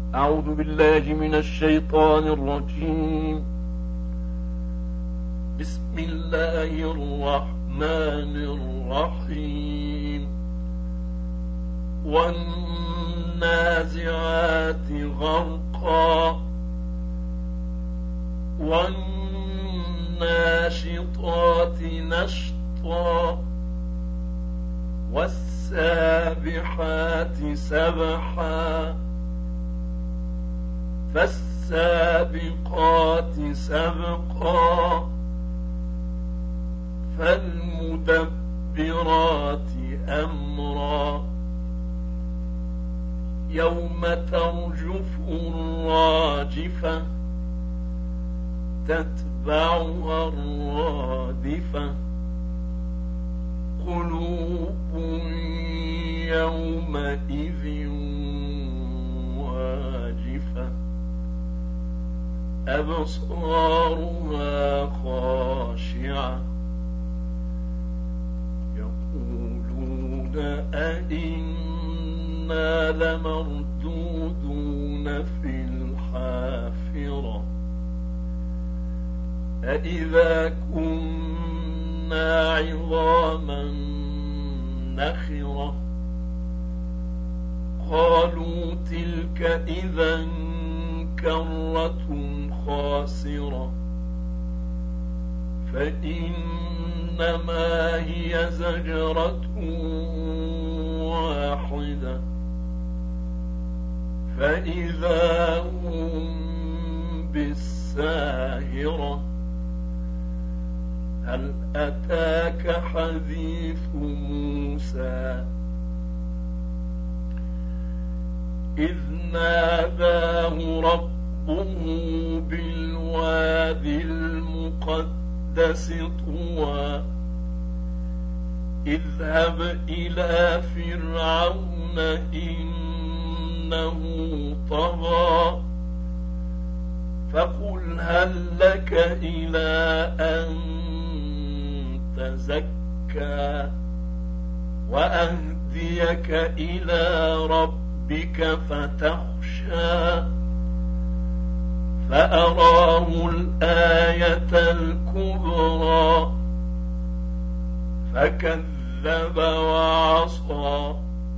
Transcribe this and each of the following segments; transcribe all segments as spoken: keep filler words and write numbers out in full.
أعوذ بالله من الشيطان الرجيم. بسم الله الرحمن الرحيم. والنازعات غرقا والناشطات نشطا والسابحات سبحا فالسابقات سبقا فالمدبرات أمرا يوم ترجف الراجفة تتبعها الرادفة قلوب يومئذ واجفة أبصارها خاشعة يقولون أئنا لمردودون في الحافرة أئذا كنا عظاما نخرة قالوا تلك إذا كرة خاسرة فإنما هي زجرة واحدة فإذا هم بالساهرة هل أتاك حديث موسى إذ ناداه ربه بالوادي المقدس طوى اذهب إلى فرعون إنه طغى فقل هل لك إلى أن تزكى وأهديك إلى ربك فتخشى فأراه الآية الكبرى فكذب وعصى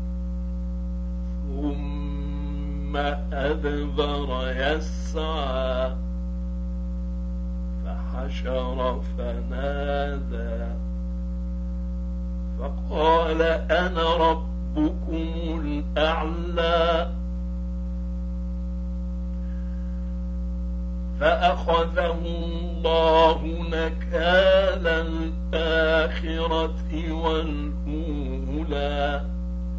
ثم أدبر يسعى فحشر فنادى فقال أنا ربكم الأعلى فأخذه الله نكال الآخرة والأولى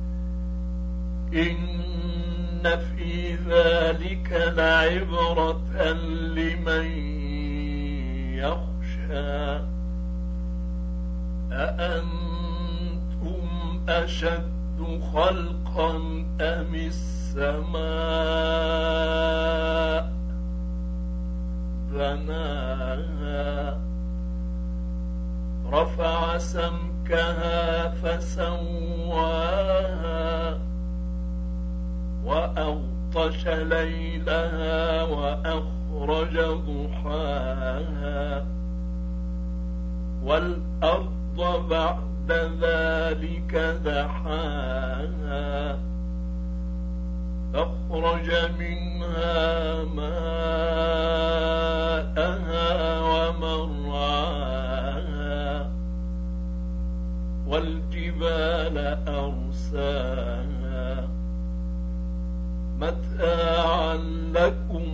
إن في ذلك لعبرة لمن يخشى أأنتم أشد خلقا أم السماء بناها رفع سمكها فسواها وأغطش ليلها وأخرج ضحاها والأرض بعد ذلك دحاها أخرج منها ماءها ومرعاها والجبال أرساها متاعا لكم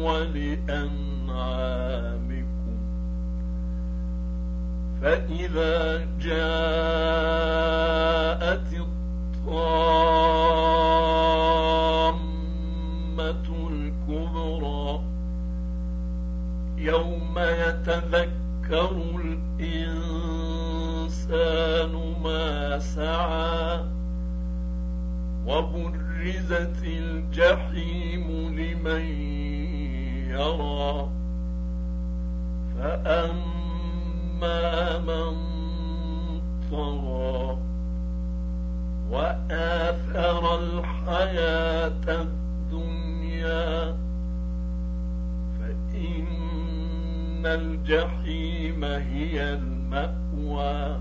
ولأنعامكم فإذا جاءت الطامة الكبرى يوم يتذكر الإنسان ما سعى وبرزت الجحيم لمن يرى فأما من طغى وآثر الحياة الدنيا الجحيم هي المأوى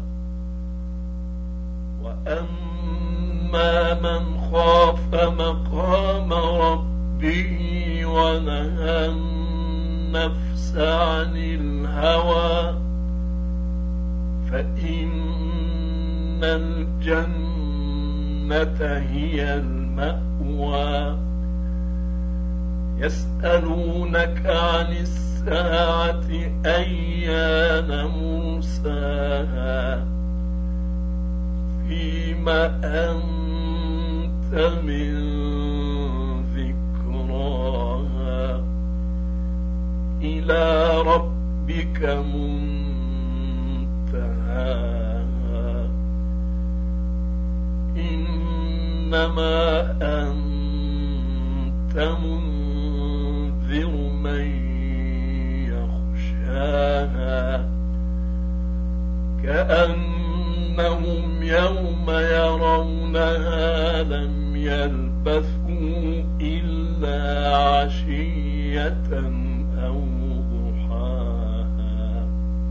وأما من خاف مقام ربه ونهى النفس عن الهوى فإن الجنة هي المأوى يسألونك عن الساعة أيان مرساها فيما أنت من ذكراها إلى ربك منتهاها إنما أنت منذر من يخشاها كأنهم يوم يرونها لم يلبثوا إلا عشية أو ضحاها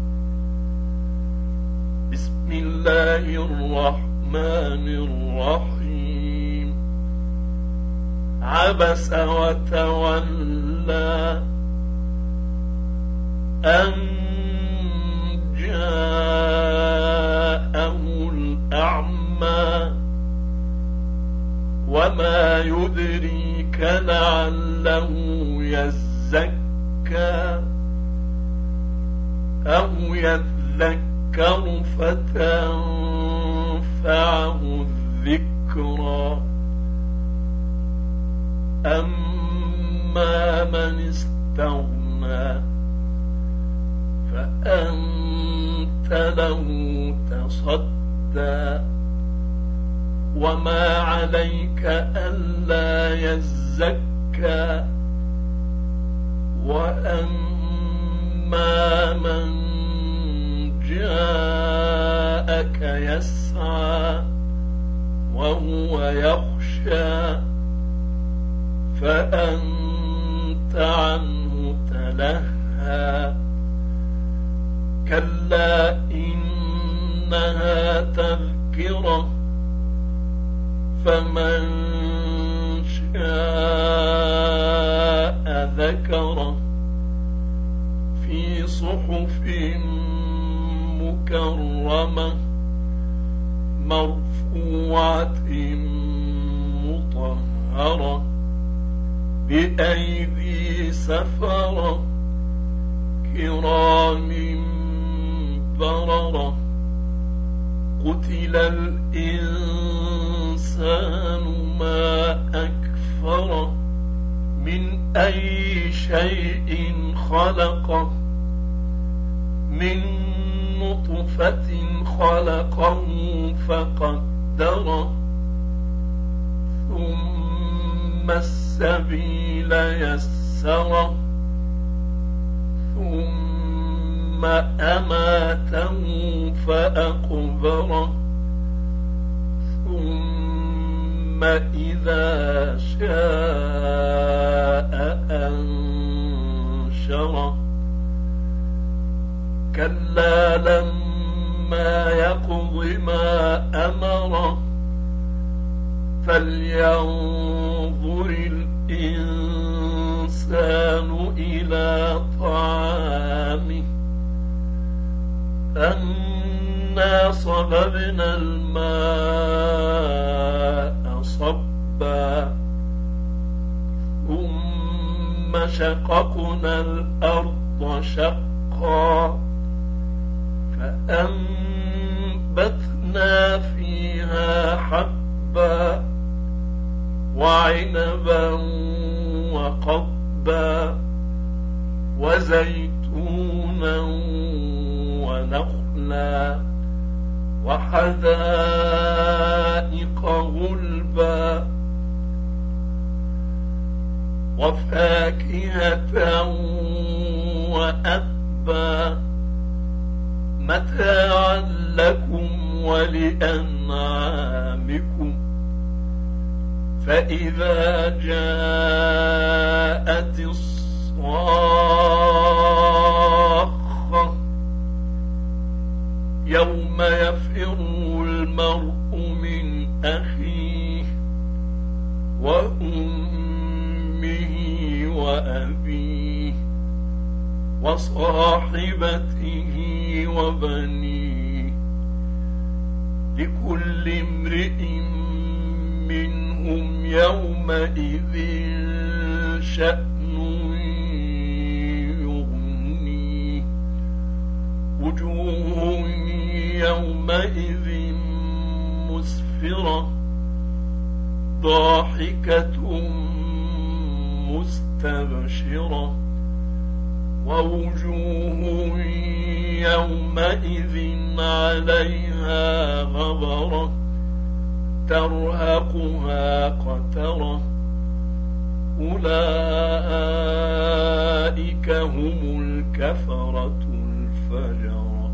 بسم الله الرحمن الرحيم عبس وتولى أن جاءه الأعمى وما يدريك لعله يزكى أو يذكر فتنفعه الذكرى أما من استغنى فأنت له تصدى وما عليك ألا يزكى وأما من جاءك يسعى وهو يخشى فأنت عنه تلهى كلا إنها تذكرة فمن شاء ذكره في صحف مكرمة مرفوعة مطهرة بأيدي سفرة كرام بررة قتل الإنسان ما أكفره من أي شيء خلقه من نطفة خلقه فقدره ثم السبيل يسره ثم أماته فأقبره ثم إذا شاء أنشره كلا لما يقض ما أمره فلينظر الإنسان إلى طعامه أنا صببنا الماء صبا ثم شققنا الأرض شقا فأنبتنا فيها حبا وعنبا وقبا وزيتونا ونخلا وحدائق غلبا وفاكهة وأبا متاعا لكم ولأنعامكم فإذا جاءت الصاخة يوم يفر المرء من أخيه وأمه وأبيه وصاحبته وبنيه لكل امرئ منهم يومئذ شأن يغنيه وجوه يومئذ مسفرة ضاحكة مستبشرة ووجوه يومئذ عليها غبرة ترهقها قترة أولئك هم الكفرة الفجرة.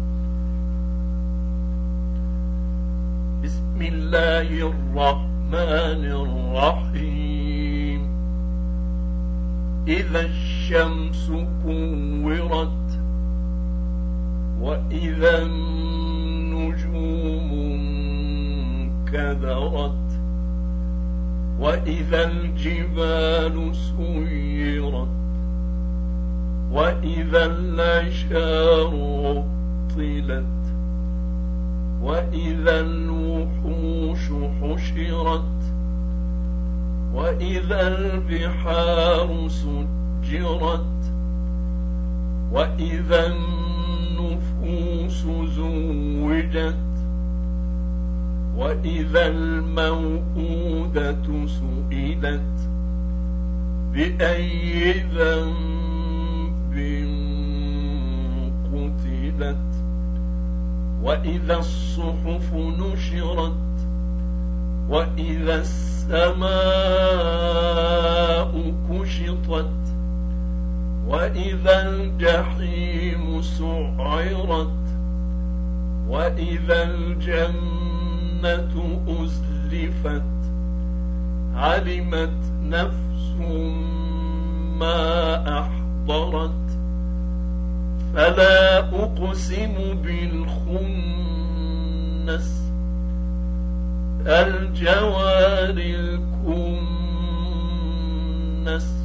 بسم الله الرحمن الرحيم. إذا الشمس كورت وإذا النجوم انكدرت وإذا الجبال سيرت وإذا العشار عطلت وإذا الوحوش حشرت وإذا البحار سجرت وإذا النفوس زوجت وإذا الموءودة سئلت بأي ذنب قتلت وإذا الصحف نشرت وإذا السماء كشطت وإذا الجحيم سعرت وإذا الجنة أزلفت علمت نفس ما أحضرت فلا أقسم بالخنس الجوار الكنس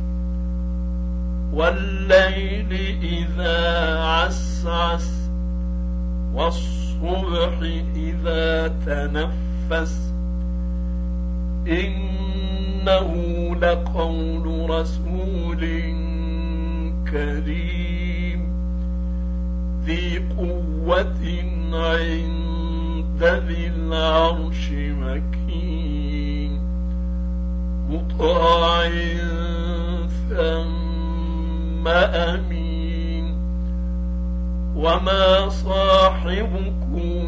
والليل إذا عسعس والصبح إذا تنفس إنه لقول رسول كريم ذي قوة عند ذي العرش مكين مطاع ثم أمين وما صاحبكم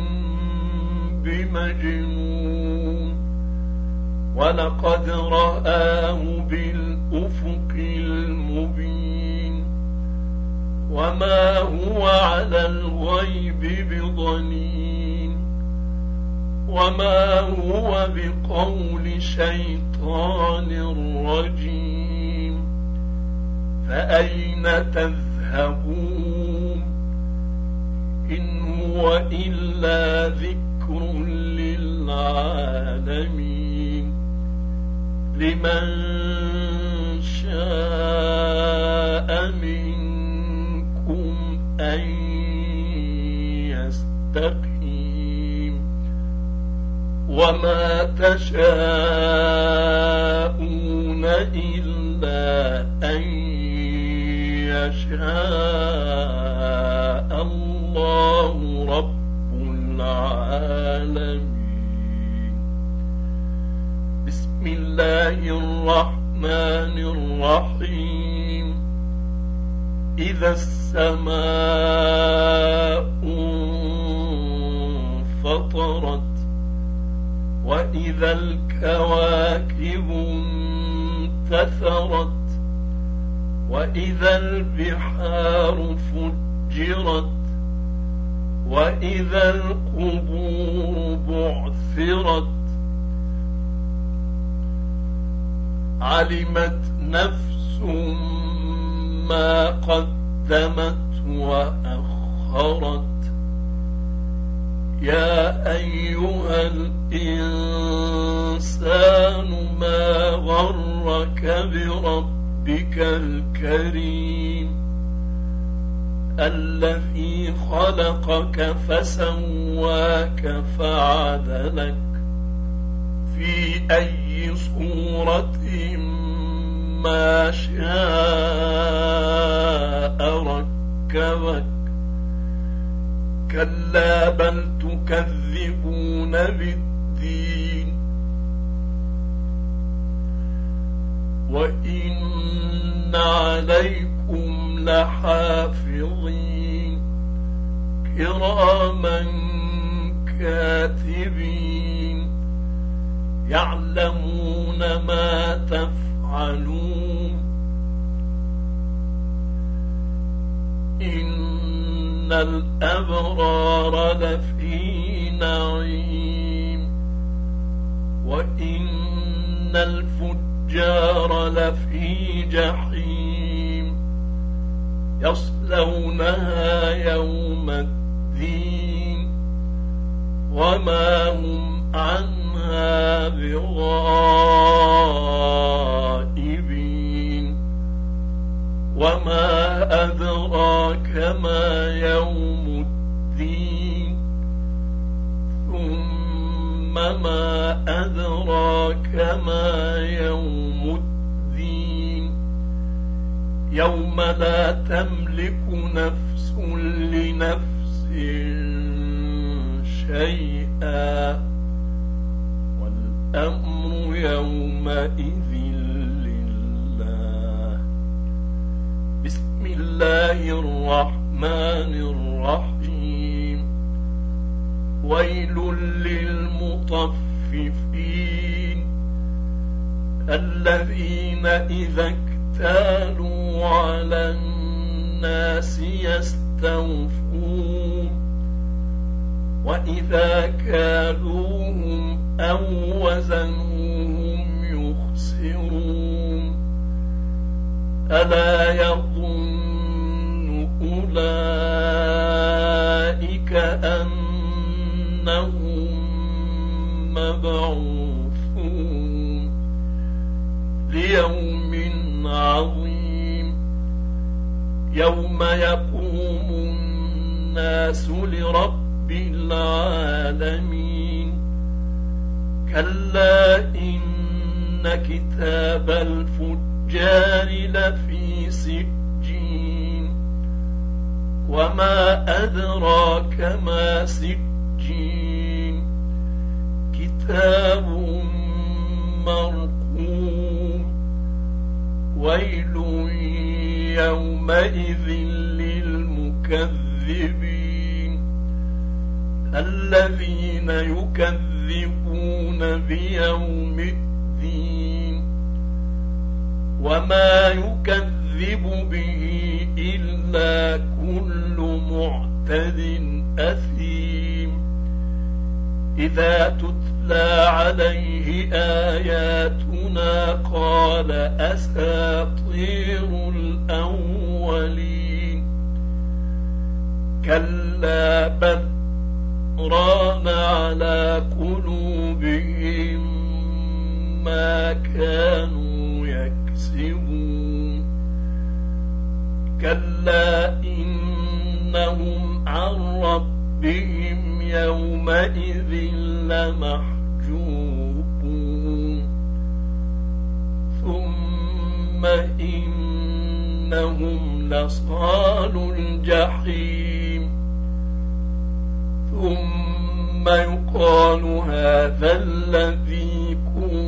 بمجنون ولقد رآه بالأفق المبين وما هو على الغيب بضنين وما هو بقول شيطان رجيم فأين تذهبون إن هو إلا ذكر للعالمين لمن شاء منكم أن يستقيم وما تشاءون إلا أن يشاء الله رب العالمين. بسم الله الرحمن الرحيم. إذا السماء انفطرت وإذا الكواكب انتثرت وإذا البحار فجرت وإذا القبور بعثرت علمت نفس ما قدمت وأخرت يا أيها الإنسان ما غرك بربك الكريم الذي خلقك فسواك فعدلك في أي صورة ما شاء ركبك كلا بل تكذبون بالدين وإن عليكم لحافظين كراما كاتبين يعلمون ما تفعلون إن الأبرار لفي نعيم وإن الفجار لفي جحيم يصلونها يوم الدين وما هم عنها بغائبين وما أدراك ما يوم الدين ثم ما أدراك ما يوم الدين يوم لا تملك نفس لنفس شيئا والأمر يومئذ لله. بسم الله الرحمن الرحيم. ويل للمطففين الذين إذا اكتالوا على الناس يستوفون وإذا كالوهم أو وزنوهم يخسرون ألا يظن أولئك أنهم مبعوثون ليوم عظيم يوم يقوم الناس لرب العالمين كلا إن كتاب الفجار لفي سجين وما أدراك ما سجين كتاب مرقوم ويل يومئذ للمكذبين الذين يكذبون بيوم الدين وما يكذب به إلا كل معتد أثيم إذا تتلى عليه آياتنا قال أساطير الأولين كلا بل ران على قلوبهم ما كانوا يكسبون كلا إنهم عن ربهم يومئذ لمحجوبون ثم إنهم لصال الجحيم ثم يقال هذا الذي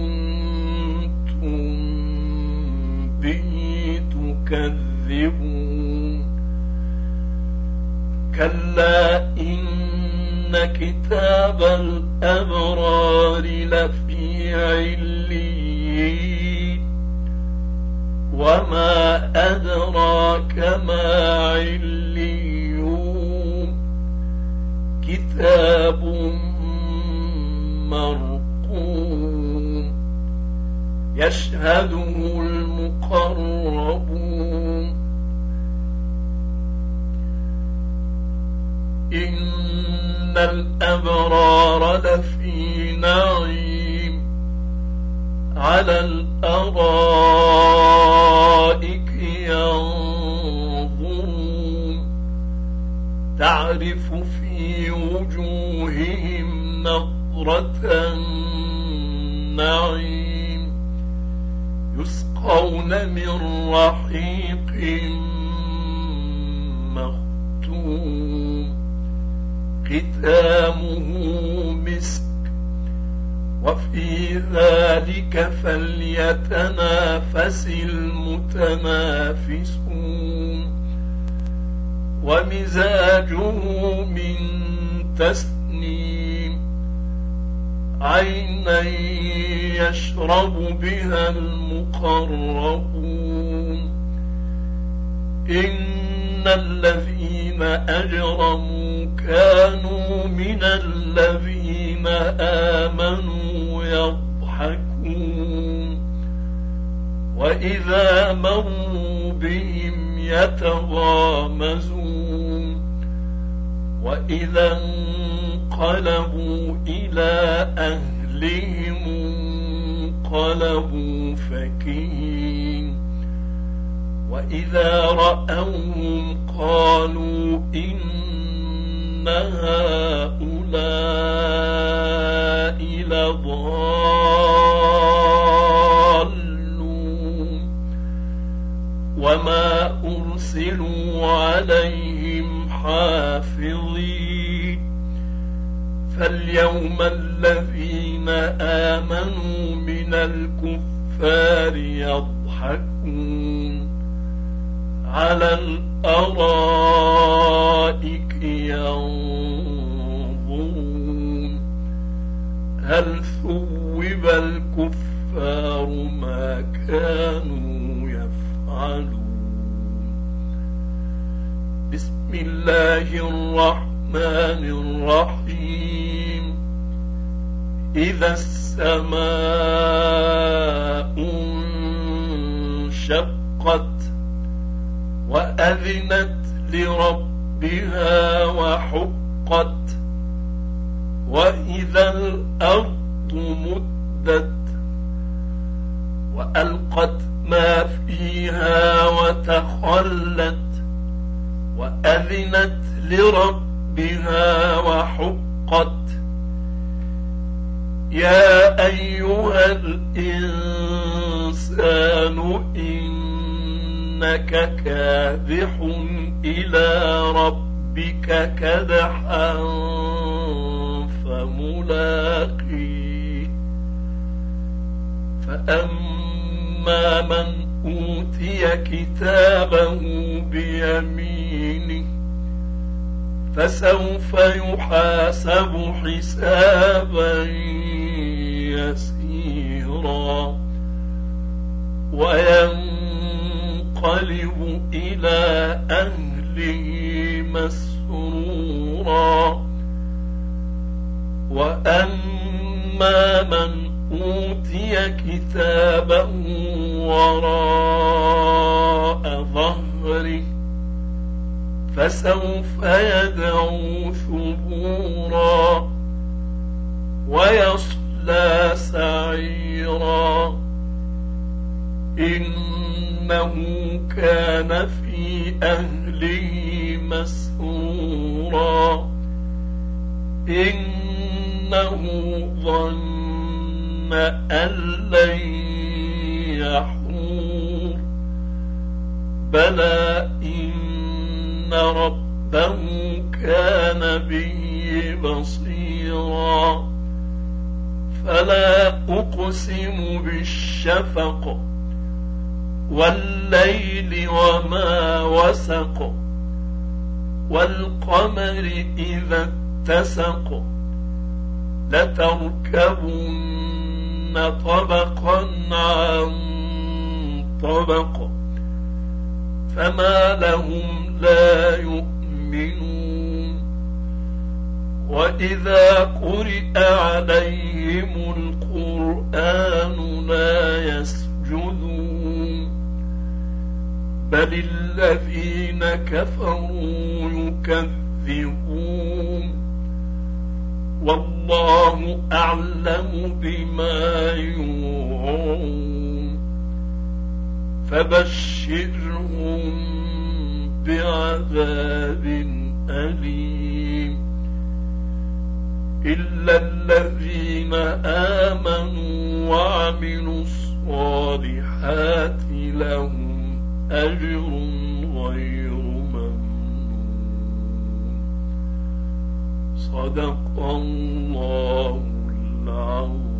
كنتم به تكذبون كلا إن كتاب الأبرار لفي عليين وما أدراك ما عليون كتاب مرقوم يشهده المقربون إن إن الأبرار لفي نعيم على الأرائك ينظرون تعرف في وجوههم نضرة النعيم يسقون من رحيق مختوم ختامه مسك وفي ذلك فليتنافس المتنافسون ومزاجه من تسنيم عينا يشرب بها المقربون إن الذين أجرموا كانوا من الذين آمنوا يضحكون وإذا مروا بهم يتغامزون وإذا انقلبوا إلى أهلهم انقلبوا فكهين وإذا رأوهم قالوا إن هؤلاء لضالون وما أرسلوا عليهم حافظين فاليوم الذين آمنوا من الكفار يضحكون على الأرائك ينظرون هل ثوب الكفار ما كانوا يفعلون. بسم الله الرحمن الرحيم إذا السماء انشقت وأذنت لربها وحقت وإذا الأرض مدت وألقت ما فيها وتخلت وأذنت لربها وحقت يا أيها الإنسان إنك كادح إلى ربك كدحا فملاقيه فأما من أوتي كتابه بيمينه فسوف يحاسب حسابا يسيرا وينقلب إلى أهله مسرورا وأما من أوتي كتابه وراء ظهره فسوف يدعو ثبورا ويصلى سعيرا إنه كان في أهله مسرورا إنه ظن أن لن يحور بلى إن ربه كان به بصيرا فلا أقسم بالشفق والليل وما وسق والقمر إذا اتسق لتركبن طبقا عن طبق فما لهم لا يؤمنون وإذا قرئ عليهم القرآن لا يسجدون بل الذين كفروا يكذبون والله أعلم بما يوعون فبشرهم بعذاب أليم إلا الذين آمنوا وعملوا الصالحات لهم أجر غير ممنون. صدق الله العظيم.